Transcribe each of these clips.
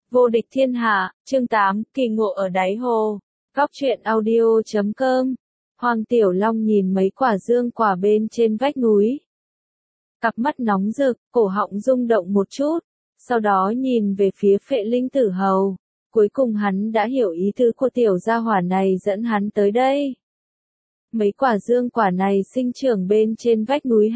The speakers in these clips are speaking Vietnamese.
Vô địch thiên hạ, chương 8, kỳ ngộ ở đáy hồ. Góc truyện audio.com. Hoàng Tiểu Long nhìn mấy quả dương quả bên trên vách núi. Cặp mắt nóng rực, cổ họng rung động một chút, sau đó nhìn về phía Phệ Linh Tử Hầu. Cuối cùng hắn đã hiểu ý tứ của tiểu gia hỏa này dẫn hắn tới đây. Mấy quả dương quả này sinh trưởng bên trên vách núi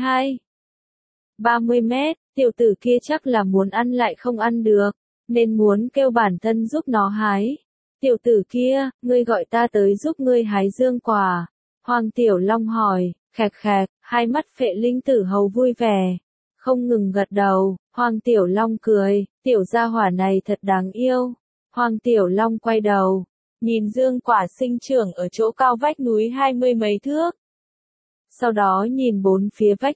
30 mét, tiểu tử kia chắc là muốn ăn lại không ăn được, nên muốn kêu bản thân giúp nó hái. Tiểu tử kia, ngươi gọi ta tới giúp ngươi hái dương quả. Hoàng Tiểu Long hỏi, khẹt khẹt, hai mắt Phệ Linh Tử Hầu vui vẻ, không ngừng gật đầu. Hoàng Tiểu Long cười, tiểu gia hỏa này thật đáng yêu. Hoàng Tiểu Long quay đầu, nhìn dương quả sinh trưởng ở chỗ cao vách núi 20 mấy thước. Sau đó nhìn bốn phía vách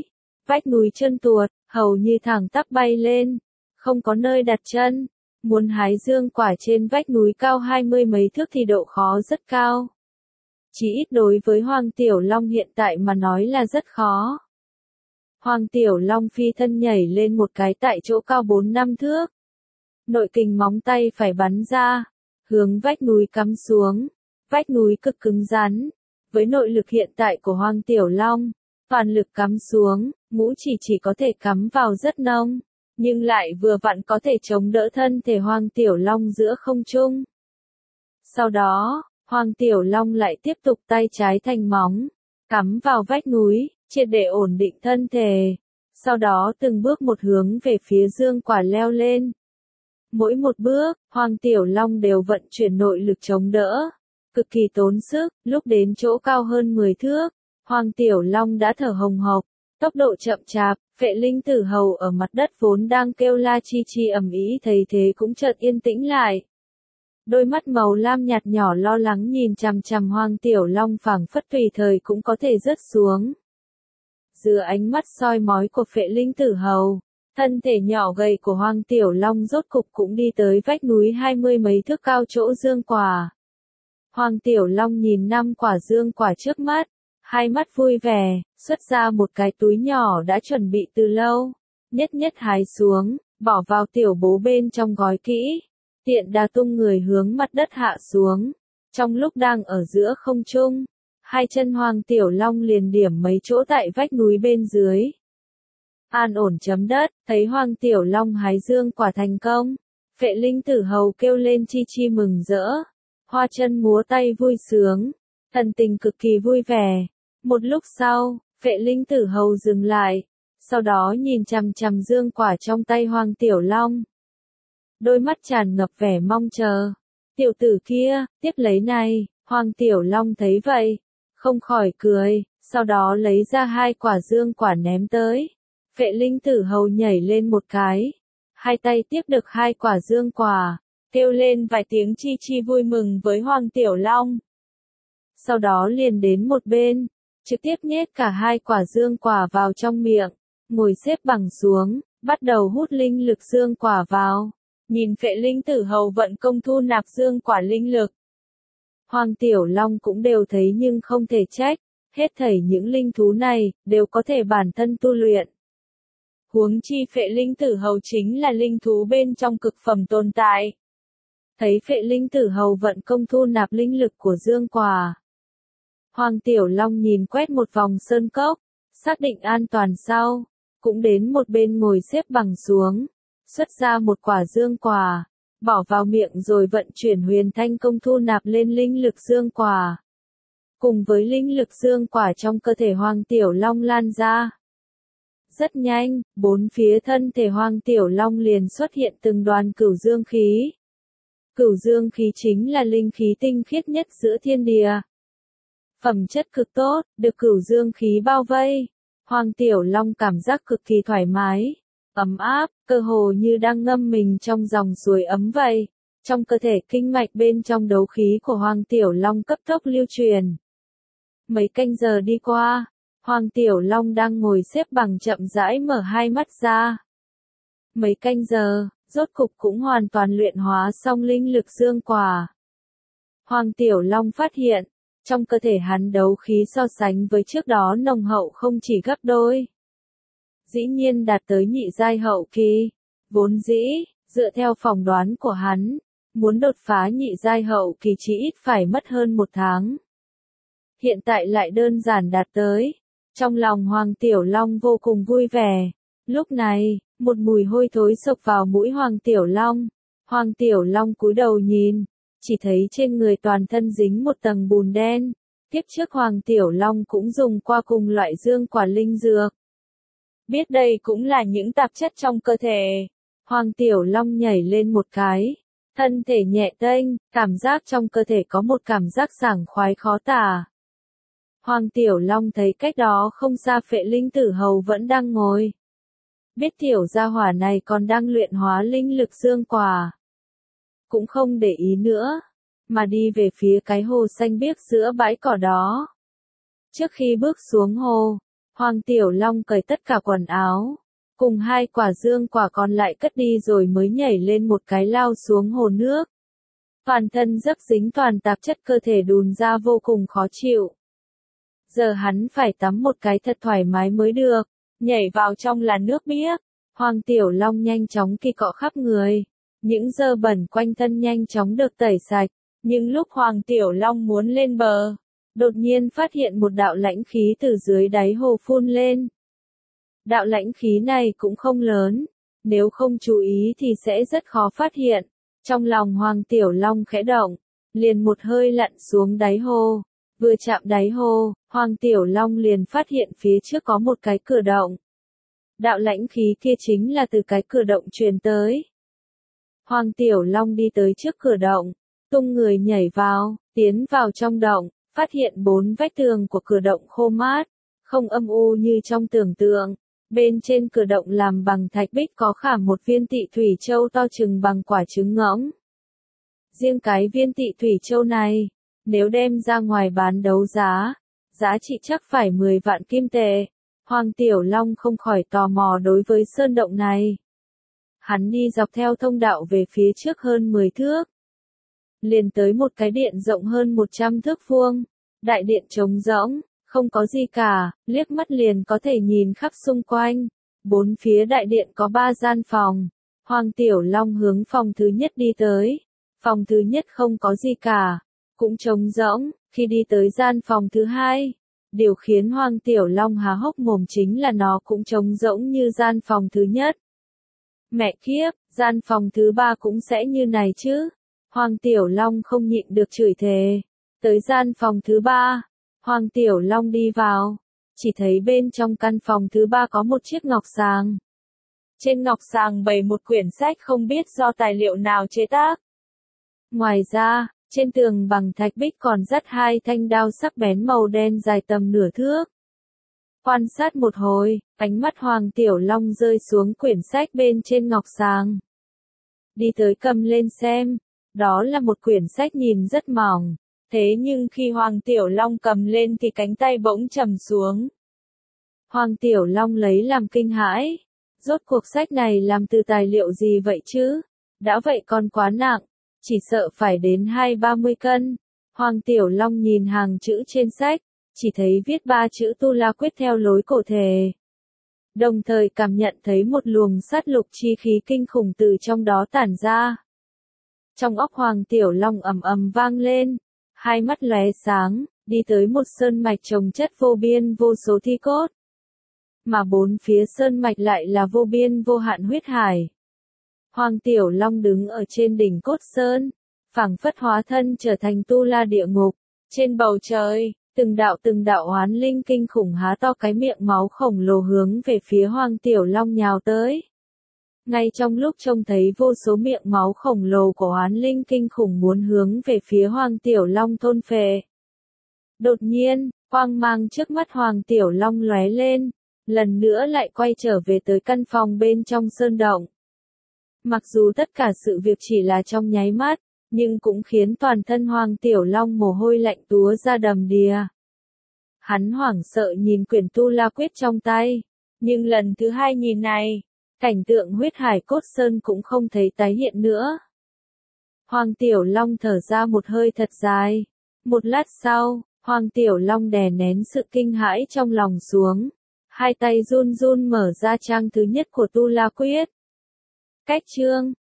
núi trơn tuột, hầu như thẳng tắp bay lên, không có nơi đặt chân. Muốn hái dương quả trên vách núi cao 20 mấy thước thì độ khó rất cao. Chỉ ít đối với Hoàng Tiểu Long hiện tại mà nói là rất khó. Hoàng Tiểu Long phi thân nhảy lên một cái tại chỗ cao 4-5 thước. Nội kình móng tay phải bắn ra, hướng vách núi cắm xuống. Vách núi cực cứng rắn. Với nội lực hiện tại của Hoàng Tiểu Long, toàn lực cắm xuống, mũ chỉ có thể cắm vào rất nông, nhưng lại vừa vặn có thể chống đỡ thân thể Hoàng Tiểu Long giữa không trung. Sau đó, Hoàng Tiểu Long lại tiếp tục tay trái thành móng, cắm vào vách núi, triệt để ổn định thân thể. Sau đó từng bước một hướng về phía dương quả leo lên. Mỗi một bước, Hoàng Tiểu Long đều vận chuyển nội lực chống đỡ, cực kỳ tốn sức. Lúc đến chỗ cao hơn 10 thước, Hoàng Tiểu Long đã thở hồng hộc, tốc độ chậm chạp. Phệ Linh Tử Hầu ở mặt đất vốn đang kêu la chi ầm ĩ thấy thế cũng chợt yên tĩnh lại. Đôi mắt màu lam nhạt nhỏ lo lắng nhìn chằm chằm Hoàng Tiểu Long phảng phất tùy thời cũng có thể rớt xuống. Dưới ánh mắt soi mói của Phệ Linh Tử Hầu, thân thể nhỏ gầy của Hoàng Tiểu Long rốt cục cũng đi tới vách núi 20 mấy thước cao chỗ dương quả. Hoàng Tiểu Long nhìn 5 quả dương quả trước mắt, hai mắt vui vẻ, xuất ra một cái túi nhỏ đã chuẩn bị từ lâu, nhất hái xuống, bỏ vào tiểu bố bên trong gói kỹ, tiện đà tung người hướng mặt đất hạ xuống. Trong lúc đang ở giữa không trung, hai chân Hoàng Tiểu Long liền điểm mấy chỗ tại vách núi bên dưới. An ổn chấm đất, thấy Hoàng Tiểu Long hái dương quả thành công, Phệ Linh Tử Hầu kêu lên chi mừng rỡ, hoa chân múa tay vui sướng, thần tình cực kỳ vui vẻ. Một lúc sau, Phệ Linh Tử Hầu dừng lại, sau đó nhìn chằm chằm dương quả trong tay Hoàng Tiểu Long. Đôi mắt tràn ngập vẻ mong chờ. Tiểu tử kia, tiếp lấy này. Hoàng Tiểu Long thấy vậy, không khỏi cười, sau đó lấy ra 2 quả dương quả ném tới. Phệ Linh Tử Hầu nhảy lên một cái, hai tay tiếp được 2 quả dương quả, kêu lên vài tiếng chi vui mừng với Hoàng Tiểu Long. Sau đó liền đến một bên, trực tiếp nhét cả 2 quả dương quả vào trong miệng, ngồi xếp bằng xuống, bắt đầu hút linh lực dương quả vào. Nhìn Phệ Linh Tử Hầu vận công thu nạp dương quả linh lực, Hoàng Tiểu Long cũng đều thấy nhưng không thể trách, hết thảy những linh thú này đều có thể bản thân tu luyện. Huống chi Phệ Linh Tử Hầu chính là linh thú bên trong cực phẩm tồn tại. Thấy Phệ Linh Tử Hầu vận công thu nạp linh lực của dương quả, Hoàng Tiểu Long nhìn quét một vòng sơn cốc, xác định an toàn sau, cũng đến một bên ngồi xếp bằng xuống, xuất ra một quả dương quả, bỏ vào miệng rồi vận chuyển huyền thanh công thu nạp lên linh lực dương quả. Cùng với linh lực dương quả trong cơ thể Hoàng Tiểu Long lan ra. Rất nhanh, bốn phía thân thể Hoàng Tiểu Long liền xuất hiện từng đoàn cửu dương khí. Cửu dương khí chính là linh khí tinh khiết nhất giữa thiên địa. Phẩm chất cực tốt, được cửu dương khí bao vây. Hoàng Tiểu Long cảm giác cực kỳ thoải mái, ấm áp, cơ hồ như đang ngâm mình trong dòng suối ấm vậy. Trong cơ thể kinh mạch bên trong đấu khí của Hoàng Tiểu Long cấp tốc lưu truyền. Mấy canh giờ đi qua, Hoàng Tiểu Long đang ngồi xếp bằng chậm rãi mở hai mắt ra. Mấy canh giờ, rốt cục cũng hoàn toàn luyện hóa xong linh lực dương quả. Hoàng Tiểu Long phát hiện, trong cơ thể hắn đấu khí so sánh với trước đó nồng hậu không chỉ gấp đôi. Dĩ nhiên đạt tới nhị giai hậu kỳ. Vốn dĩ, Dựa theo phỏng đoán của hắn, muốn đột phá nhị giai hậu kỳ chỉ ít phải mất hơn 1 tháng. Hiện tại lại đơn giản đạt tới. Trong lòng Hoàng Tiểu Long vô cùng vui vẻ. Lúc này, một mùi hôi thối xộc vào mũi Hoàng Tiểu Long. Hoàng Tiểu Long cúi đầu nhìn, chỉ thấy trên người toàn thân dính một tầng bùn đen. Tiếp trước Hoàng Tiểu Long cũng dùng qua cùng loại dương quả linh dược. Biết đây cũng là những tạp chất trong cơ thể. Hoàng Tiểu Long nhảy lên một cái. Thân thể nhẹ tênh, cảm giác trong cơ thể có một cảm giác sảng khoái khó tả. Hoàng Tiểu Long thấy cách đó không xa Phệ Linh Tử Hầu vẫn đang ngồi. Biết tiểu gia hỏa này còn đang luyện hóa linh lực dương quả. Cũng không để ý nữa, mà đi về phía cái hồ xanh biếc giữa bãi cỏ đó. Trước khi bước xuống hồ, Hoàng Tiểu Long cởi tất cả quần áo, cùng 2 quả dương quả còn lại cất đi rồi mới nhảy lên một cái lao xuống hồ nước. Toàn thân dấp dính toàn tạp chất cơ thể đùn ra vô cùng khó chịu. Giờ hắn phải tắm một cái thật thoải mái mới được, nhảy vào trong là nước biếc. Hoàng Tiểu Long nhanh chóng kỳ cọ khắp người, những dơ bẩn quanh thân nhanh chóng được tẩy sạch. Nhưng lúc Hoàng Tiểu Long muốn lên bờ, đột nhiên phát hiện một đạo lãnh khí từ dưới đáy hồ phun lên. Đạo lãnh khí này cũng không lớn, nếu không chú ý thì sẽ rất khó phát hiện. Trong lòng Hoàng Tiểu Long khẽ động, liền một hơi lặn xuống đáy hồ. Vừa chạm đáy hồ, Hoàng Tiểu Long liền phát hiện phía trước có một cái cửa động. Đạo lãnh khí kia chính là từ cái cửa động truyền tới. Hoàng Tiểu Long đi tới trước cửa động, tung người nhảy vào, tiến vào trong động, phát hiện 4 vách tường của cửa động khô mát, không âm u như trong tưởng tượng. Bên trên cửa động làm bằng thạch bích có khảm một viên tị thủy châu to chừng bằng quả trứng ngỗng. Riêng cái viên tị thủy châu này, nếu đem ra ngoài bán đấu giá, giá trị chắc phải 10 vạn kim tệ. Hoàng Tiểu Long không khỏi tò mò đối với sơn động này. Hắn đi dọc theo thông đạo về phía trước hơn 10 thước. Liền tới một cái điện rộng hơn 100 thước vuông. Đại điện trống rỗng, không có gì cả, liếc mắt liền có thể nhìn khắp xung quanh. 4 phía đại điện có 3 gian phòng. Hoàng Tiểu Long hướng phòng thứ nhất đi tới. Phòng thứ nhất không có gì cả, cũng trống rỗng. Khi đi tới gian phòng thứ hai, điều khiến Hoàng Tiểu Long há hốc mồm chính là nó cũng trống rỗng như gian phòng thứ nhất. Mẹ kiếp, gian phòng thứ 3 cũng sẽ như này chứ? Hoàng Tiểu Long không nhịn được chửi thề. Tới gian phòng thứ 3, Hoàng Tiểu Long đi vào, chỉ thấy bên trong căn phòng thứ 3 có một chiếc ngọc sàng. Trên ngọc sàng bày một quyển sách không biết do tài liệu nào chế tác. Ngoài ra, trên tường bằng thạch bích còn dắt 2 thanh đao sắc bén màu đen dài tầm nửa thước. Quan sát một hồi, ánh mắt Hoàng Tiểu Long rơi xuống quyển sách bên trên ngọc sàng. Đi tới cầm lên xem, đó là một quyển sách nhìn rất mỏng, thế nhưng khi Hoàng Tiểu Long cầm lên thì cánh tay bỗng trầm xuống. Hoàng Tiểu Long lấy làm kinh hãi, rốt cuộc sách này làm từ tài liệu gì vậy chứ? Đã vậy còn quá nặng, chỉ sợ phải đến 20-30 cân. Hoàng Tiểu Long nhìn hàng chữ trên sách, chỉ thấy viết 3 chữ Tu La Quyết theo lối cổ thể. Đồng thời cảm nhận thấy một luồng sát lục chi khí kinh khủng từ trong đó tản ra. Trong óc Hoàng Tiểu Long ầm ầm vang lên, hai mắt lóe sáng, đi tới một sơn mạch trồng chất vô biên vô số thi cốt. Mà 4 phía sơn mạch lại là vô biên vô hạn huyết hải. Hoàng Tiểu Long đứng ở trên đỉnh cốt sơn, phảng phất hóa thân trở thành tu la địa ngục. Trên bầu trời, từng đạo oán linh kinh khủng há to cái miệng máu khổng lồ hướng về phía Hoàng Tiểu Long nhào tới. Ngay trong lúc trông thấy vô số miệng máu khổng lồ của oán linh kinh khủng muốn hướng về phía Hoàng Tiểu Long thôn phệ. Đột nhiên, quang mang trước mắt Hoàng Tiểu Long lóe lên, lần nữa lại quay trở về tới căn phòng bên trong sơn động. Mặc dù tất cả sự việc chỉ là trong nháy mắt, nhưng cũng khiến toàn thân Hoàng Tiểu Long mồ hôi lạnh túa ra đầm đìa. Hắn hoảng sợ nhìn quyển Tu La Quyết trong tay, nhưng lần thứ 2 nhìn này, cảnh tượng huyết hải cốt sơn cũng không thấy tái hiện nữa. Hoàng Tiểu Long thở ra một hơi thật dài. Một lát sau, Hoàng Tiểu Long đè nén sự kinh hãi trong lòng xuống. Hai tay run run mở ra trang thứ nhất của Tu La Quyết. Cách chương